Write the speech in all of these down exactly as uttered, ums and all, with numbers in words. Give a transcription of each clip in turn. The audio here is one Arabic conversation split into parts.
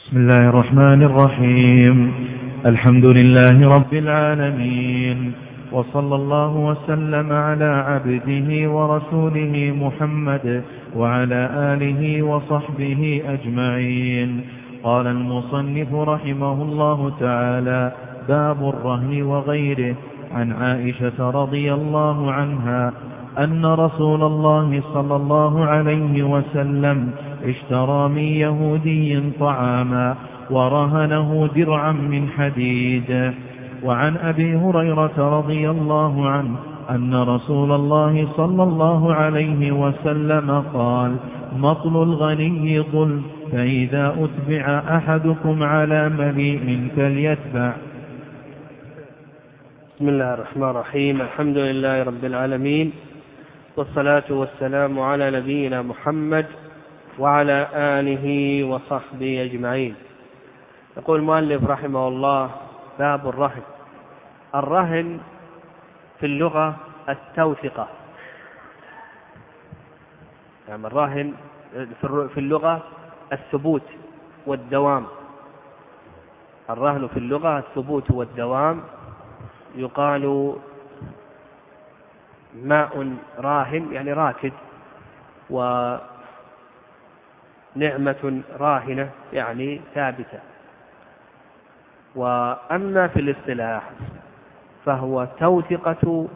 بسم الله الرحمن الرحيم. الحمد لله رب العالمين، وصلى الله وسلم على عبده ورسوله محمد وعلى آله وصحبه أجمعين. قال المصنف رحمه الله تعالى: باب الرهن وغيره. عن عائشة رضي الله عنها أن رسول الله صلى الله عليه وسلم اشترى من يهودي طعاما ورهنه درعا من حديد. وعن أبي هريرة رضي الله عنه أن رسول الله صلى الله عليه وسلم قال: مطل الغني ظلم، فإذا أتبع أحدكم على مليء فليتبع. بسم الله الرحمن الرحيم. الحمد لله رب العالمين، والصلاة والسلام على نبينا محمد وعلى آله وصحبه أجمعين. يقول المؤلف رحمه الله: باب الرهن. الرهن في اللغة التوثقة، يعني الرهن في اللغة الثبوت والدوام. الرهن في اللغة الثبوت والدوام. يقال ماء راهن يعني راكد، ونعمة راهنة يعني ثابتة. وأما في الاصطلاح فهو توثقة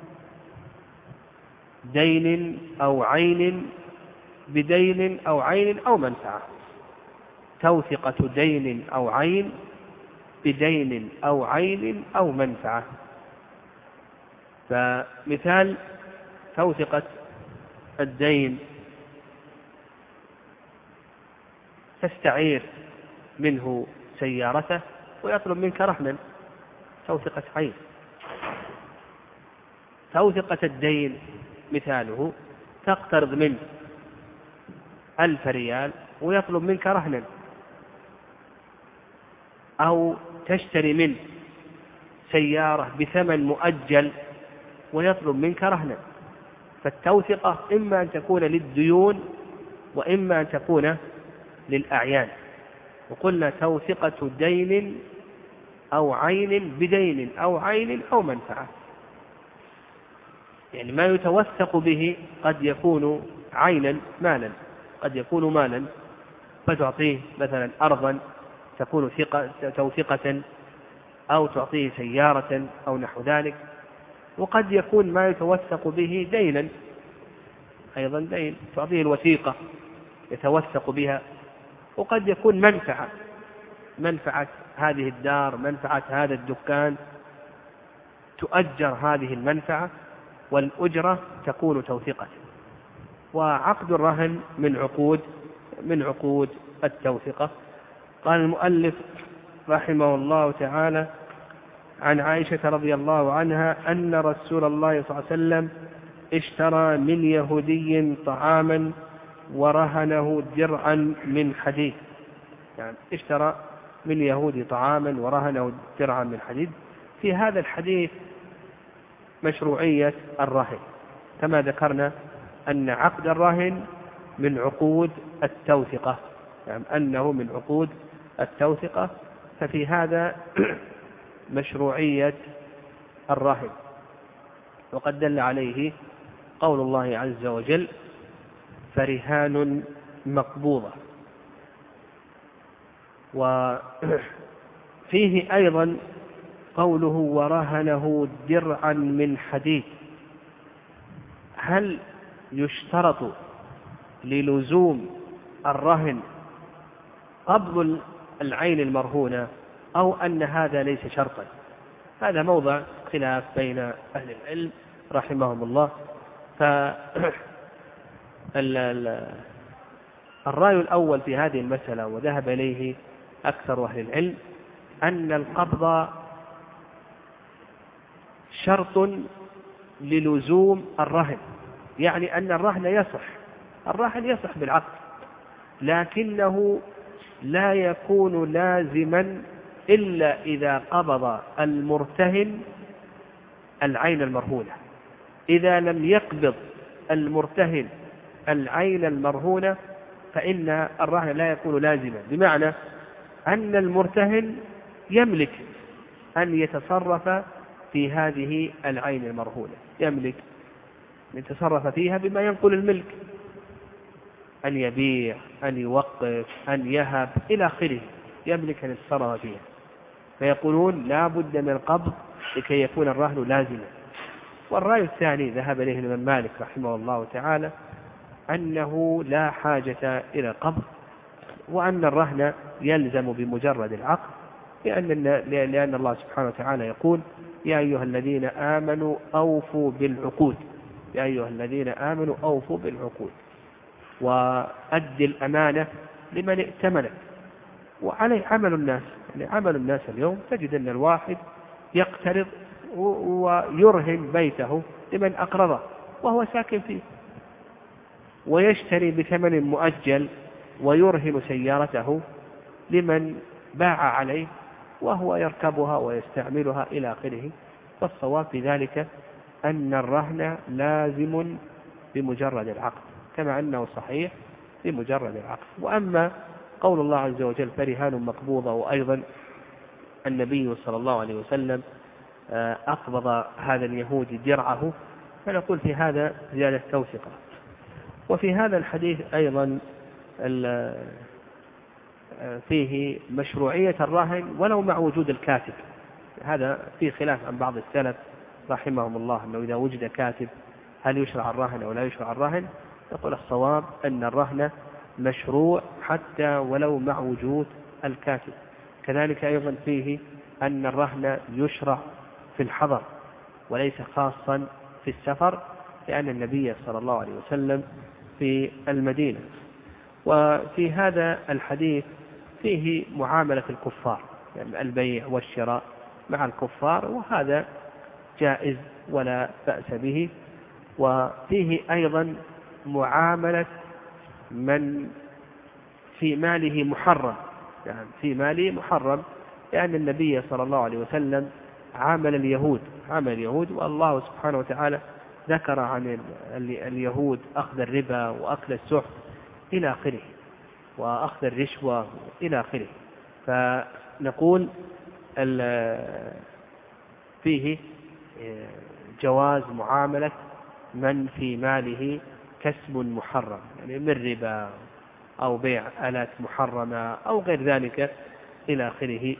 دين أو عين بدين أو عين أو منفعة. توثقة دين أو عين بدين أو عين أو منفعة. فمثال توثقة الدين: تستعير منه سيارته ويطلب منك رهنا، توثقة عين. توثقة الدين مثاله: تقترض منه ألف ريال ويطلب منك رهنا، أو تشتري منه سيارة بثمن مؤجل ويطلب منك رهنا. فالتوثقة إما أن تكون للديون وإما أن تكون للأعيان. وقلنا توثقة دين أو عين بدين أو عين أو منفعة، يعني ما يتوثق به قد يكون عينا مالا، قد يكون مالا فتعطيه مثلا أرضا تكون ثقة توثقة، أو تعطيه سيارة أو نحو ذلك. وقد يكون ما يتوثق به دينا، أيضا دين تعطيه الوثيقة يتوثق بها. وقد يكون منفعة، منفعة هذه الدار، منفعة هذا الدكان، تؤجر هذه المنفعة والأجرة تكون توثقة. وعقد الرهن من عقود من عقود التوثقة. قال المؤلف رحمه الله تعالى: عن عائشة رضي الله عنها أن رسول الله صلى الله عليه وسلم اشترى من يهودي طعاما ورهنه درعا من حديد. يعني اشترى من يهودي طعاما ورهنه درعا من حديد. في هذا الحديث مشروعية الرهن، كما ذكرنا أن عقد الرهن من عقود التوثقة، يعني أنه من عقود التوثقة. ففي هذا مشروعية الرهن. وقد دل عليه قول الله عز وجل: فرهان مقبوضة. وفيه أيضا قوله: ورهنه درعا من حديد. هل يشترط للزوم الرهن قبض العين المرهونة، أو أن هذا ليس شرطا؟ هذا موضع خلاف بين أهل العلم رحمهم الله. فالرأي الأول في هذه المسألة وذهب إليه أكثر أهل العلم أن القبض شرط للزوم الرهن، يعني أن الرهن يصح الرهن يصح بالعقد، لكنه لا يكون لازما إلا إذا قبض المرتهن العين المرهونة. إذا لم يقبض المرتهن العين المرهونة فإن الرهن لا يكون لازما. بمعنى أن المرتهن يملك أن يتصرف في هذه العين المرهونة، يملك أن يتصرف فيها بما ينقل الملك، أن يبيع، أن يوقف، أن يهب إلى آخره، يملك أن يتصرف فيها. فيقولون لا بد من القبض لكي يكون الرهن لازما. والرأي الثاني ذهب إليه الإمام مالك رحمه الله تعالى أنه لا حاجة إلى القبض، وأن الرهن يلزم بمجرد العقد، لأن, لأن الله سبحانه وتعالى يقول يا أيها الذين آمنوا أوفوا بالعقود، يا أيها الذين آمنوا أوفوا بالعقود وأد الأمانة لمن ائتمنك. وعليه عمل الناس، يعني عمل الناس اليوم تجد أن الواحد يقترض ويرهن بيته لمن أقرضه وهو ساكن فيه، ويشتري بثمن مؤجل ويرهن سيارته لمن باع عليه وهو يركبها ويستعملها إلى آخره. والصواب في ذلك أن الرهن لازم بمجرد العقد، كما أنه صحيح بمجرد العقد. وأما قول الله عز وجل فرهان مقبوضة، وأيضا النبي صلى الله عليه وسلم أقبض هذا اليهودي درعه، فنقول في هذا زيادة توثيق. وفي هذا الحديث أيضا فيه مشروعية الرهن ولو مع وجود الكاتب. هذا فيه خلاف عن بعض السلف رحمهم الله أنه إذا وجد كاتب هل يشرع الرهن أو لا يشرع الرهن. يقول الصواب أن الرهن مشروع حتى ولو مع وجود الكاتب. كذلك أيضا فيه أن الرهن يشرع في الحضر وليس خاصا في السفر، لأن النبي صلى الله عليه وسلم في المدينة. وفي هذا الحديث فيه معاملة الكفار، يعني البيع والشراء مع الكفار، وهذا جائز ولا بأس به. وفيه أيضا معاملة من في ماله محرم، يعني في ماله محرم، لأن النبي صلى الله عليه وسلم عامل اليهود عامل اليهود والله سبحانه وتعالى ذكر عن اليهود أخذ الربا وأكل السحت إلى آخره وأخذ الرشوة إلى آخره. فنقول فيه جواز معاملة من في ماله كسب محرم، يعني من ربا أو بيع آلات محرمة أو غير ذلك إلى آخره.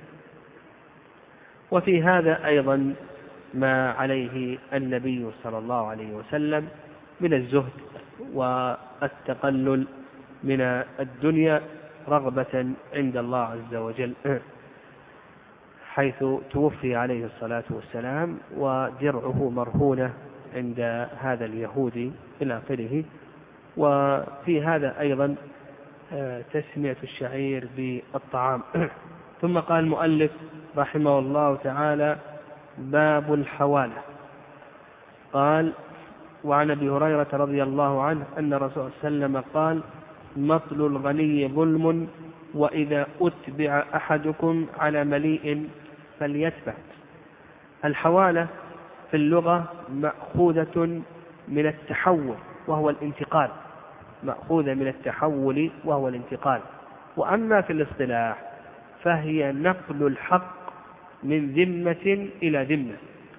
وفي هذا أيضا ما عليه النبي صلى الله عليه وسلم من الزهد والتقلل من الدنيا رغبة عند الله عز وجل، حيث توفي عليه الصلاة والسلام ودرعه مرهونة عند هذا اليهودي إلى آخره. وفي هذا أيضا تسمية الشعير بالطعام. ثم قال المؤلف رحمه الله تعالى باب الحوالة. قال وعن أبي هريرة رضي الله عنه أن رسول الله صلى الله عليه وسلم قال مطل الغني ظلم، وإذا أتبع أحدكم على مليء فليتبع. الحوالة في اللغة مأخوذة من التحول وهو الانتقال، مأخوذة من التحول وهو الانتقال. وأما في الاصطلاح فهي نقل الحق من ذمة إلى ذمة.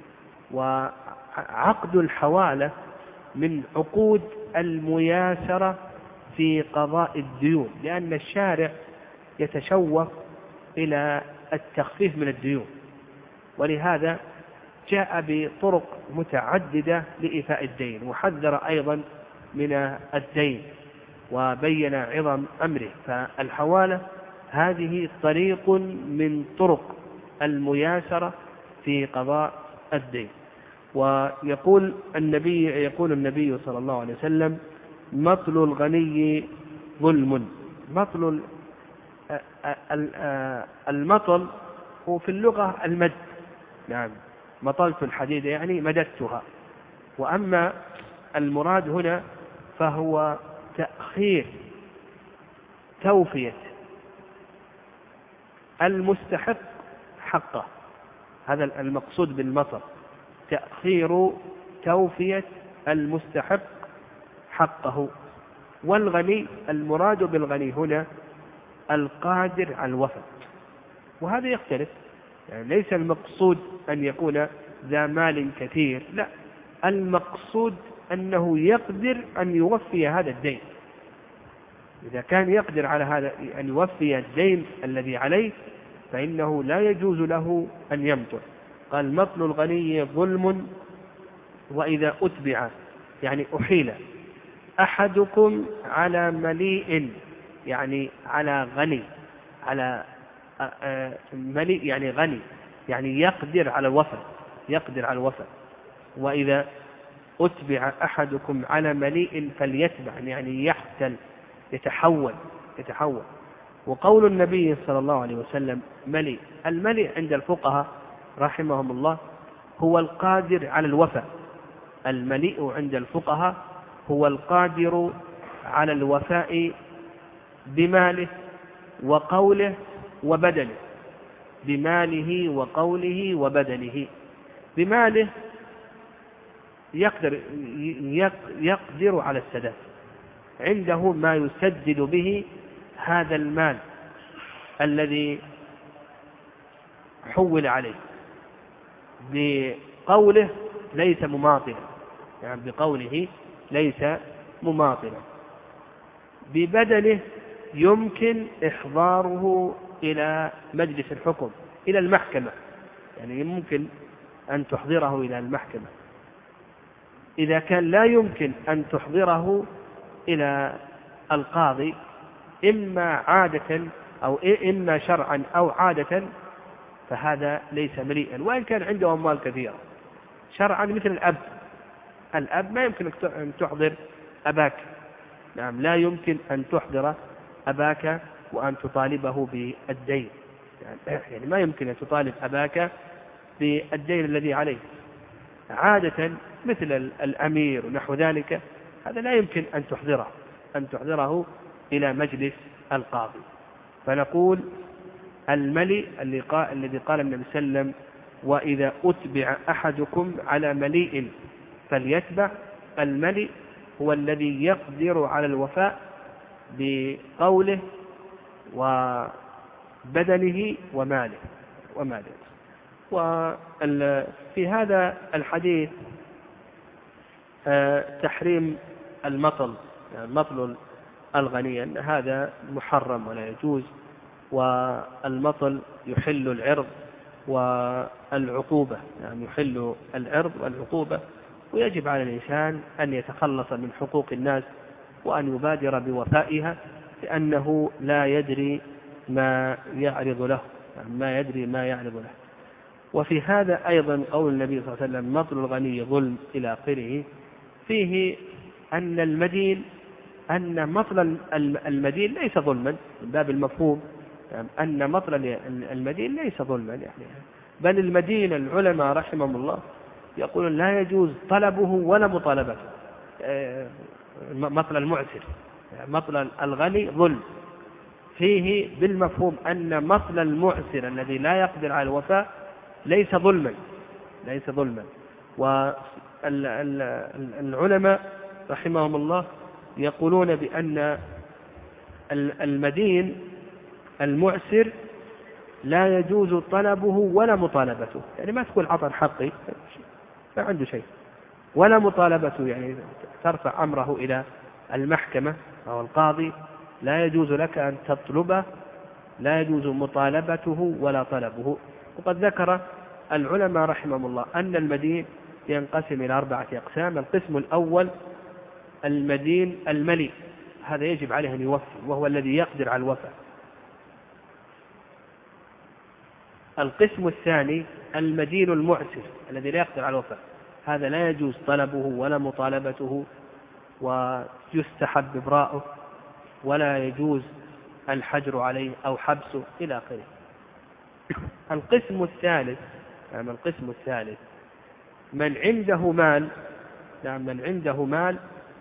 وعقد الحوالة من عقود المياسرة في قضاء الديون، لأن الشارع يتشوف إلى التخفيف من الديون، ولهذا جاء بطرق متعددة لإيفاء الدين، وحذر أيضا من الدين وبين عظم أمره. فالحوالة هذه طريق من طرق المياسرة في قضاء الدين. ويقول النبي يقول النبي صلى الله عليه وسلم مطل الغني ظلم. مطل المطل هو في اللغة المد، نعم مطلت الحديد يعني مددتها. وأما المراد هنا فهو تأخير توفية المستحق حقه، هذا المقصود بالمطل، تأخير توفية المستحق حقه. والغني المراد بالغني هنا القادر على الوفاء. وهذا يختلف، يعني ليس المقصود أن يكون ذا مال كثير، لا، المقصود أنه يقدر أن يوفي هذا الدين. إذا كان يقدر على هذا أن يوفي الدين الذي عليه فإنه لا يجوز له أن يمطل. قال مطل الغني ظلم وإذا أتبع، يعني أحيل أحدكم على مليء، يعني على غني، على مليء يعني غني، يعني يقدر على الوفاء، يقدر على الوفاء. وإذا أتبع أحدكم على مليء فليتبع، يعني يحتل، يتحول يتحول. وقول النبي صلى الله عليه وسلم مليء، المليء عند الفقهاء رحمهم الله هو القادر على الوفاء. المليء عند الفقهاء هو القادر على الوفاء بماله وقوله وبدنه، بماله وقوله وبدنه. بماله يقدر يقدر على السداد، عنده ما يسدد به هذا المال الذي حول عليه. بقوله ليس مماطلا، يعني بقوله ليس مماطلا. ببدنه يمكن إحضاره إلى مجلس الحكم، إلى المحكمة، يعني ممكن أن تحضره إلى المحكمة. إذا كان لا يمكن أن تحضره إلى القاضي، إما عادة أو إما شرعا أو عادة، فهذا ليس مليئا وإن كان عنده أموال كثيرة. شرعا مثل الأب، الأب ما يمكن أن تحضر أباك، نعم، لا يمكن أن تحضر أباك وأن تطالبه بالدين، يعني ما يمكن أن تطالب أباك بالدين الذي عليه. عادة مثل الأمير ونحو ذلك، هذا لا يمكن أن تحضره أن تحضره إلى مجلس القاضي. فنقول الملي الذي قال, الذي قال النبي صلى الله عليه وسلم وإذا أتبع أحدكم على مليء فليتبع، الملي هو الذي يقدر على الوفاء بقوله وبدنه وماله وماله. وفي هذا الحديث تحريم المطل، يعني مطل الغني، أن هذا محرم ولا يجوز، والمطل يحل العرض والعقوبة، يعني يحل العرض والعقوبة. ويجب على الإنسان أن يتخلص من حقوق الناس وأن يبادر بوفائها، لأنه لا يدري ما يعرض له، يعني ما يدري ما يعرض له. وفي هذا أيضا قول النبي صلى الله عليه وسلم مطل الغني ظلم إلى آخره، فيه أن المدين أن مطل المدين ليس ظلما من باب المفهوم، يعني أن مطل المدين ليس ظلما، يعني بل المدين العلماء رحمهم الله يقولون لا يجوز طلبه ولا مطالبته. مطل المعسر، مطل الغني ظلم، فيه بالمفهوم أن مطل المعسر الذي لا يقدر على الوفاء ليس ظلما ليس ظلما. والعلماء رحمهم الله يقولون بأن المدين المعسر لا يجوز طلبه ولا مطالبته، يعني ما تقول عطى حقي ما عنده شيء، ولا مطالبته، يعني ترفع أمره إلى المحكمة أو القاضي، لا يجوز لك أن تطلبه، لا يجوز مطالبته ولا طلبه. وقد ذكر العلماء رحمهم الله أن المدين ينقسم إلى أربعة أقسام. القسم الأول المدين الملي، هذا يجب عليه أن يوفي وهو الذي يقدر على الوفاء. القسم الثاني المدين المعسر الذي لا يقدر على الوفاء، هذا لا يجوز طلبه ولا مطالبته، ويستحب إبراءه، ولا يجوز الحجر عليه أو حبسه إلى آخره. القسم الثالث يعني القسم الثالث من عنده مال، يعني من عنده مال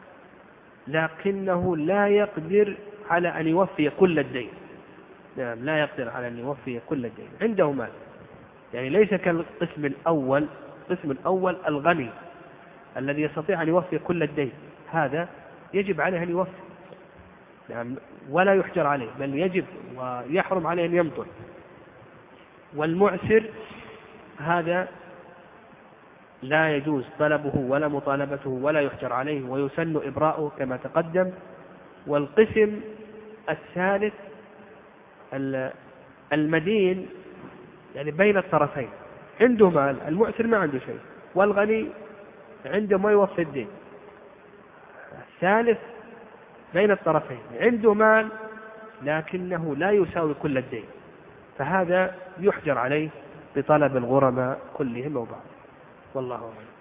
لكنه لا يقدر على أن يوفي كل الدين، نعم لا يقدر على أن يوفي كل الدين، عنده مال، يعني ليس كالقسم الأول. القسم الأول الغني الذي يستطيع أن يوفي كل الدين، هذا يجب عليه أن يوفي، يعني ولا يحجر عليه، بل يجب ويحرم عليه أن يمطل. والمعسر هذا لا يجوز طلبه ولا مطالبته ولا يحجر عليه، ويسن إبراؤه كما تقدم. والقسم الثالث المدين، يعني بين الطرفين، عنده مال، المعسر ما عنده شيء، والغني عنده ما يوفي الدين. الثالث بين الطرفين، عنده مال لكنه لا يساوي كل الدين، فهذا يحجر عليه بطلب الغرماء كلهم وبعض. والله أعلم.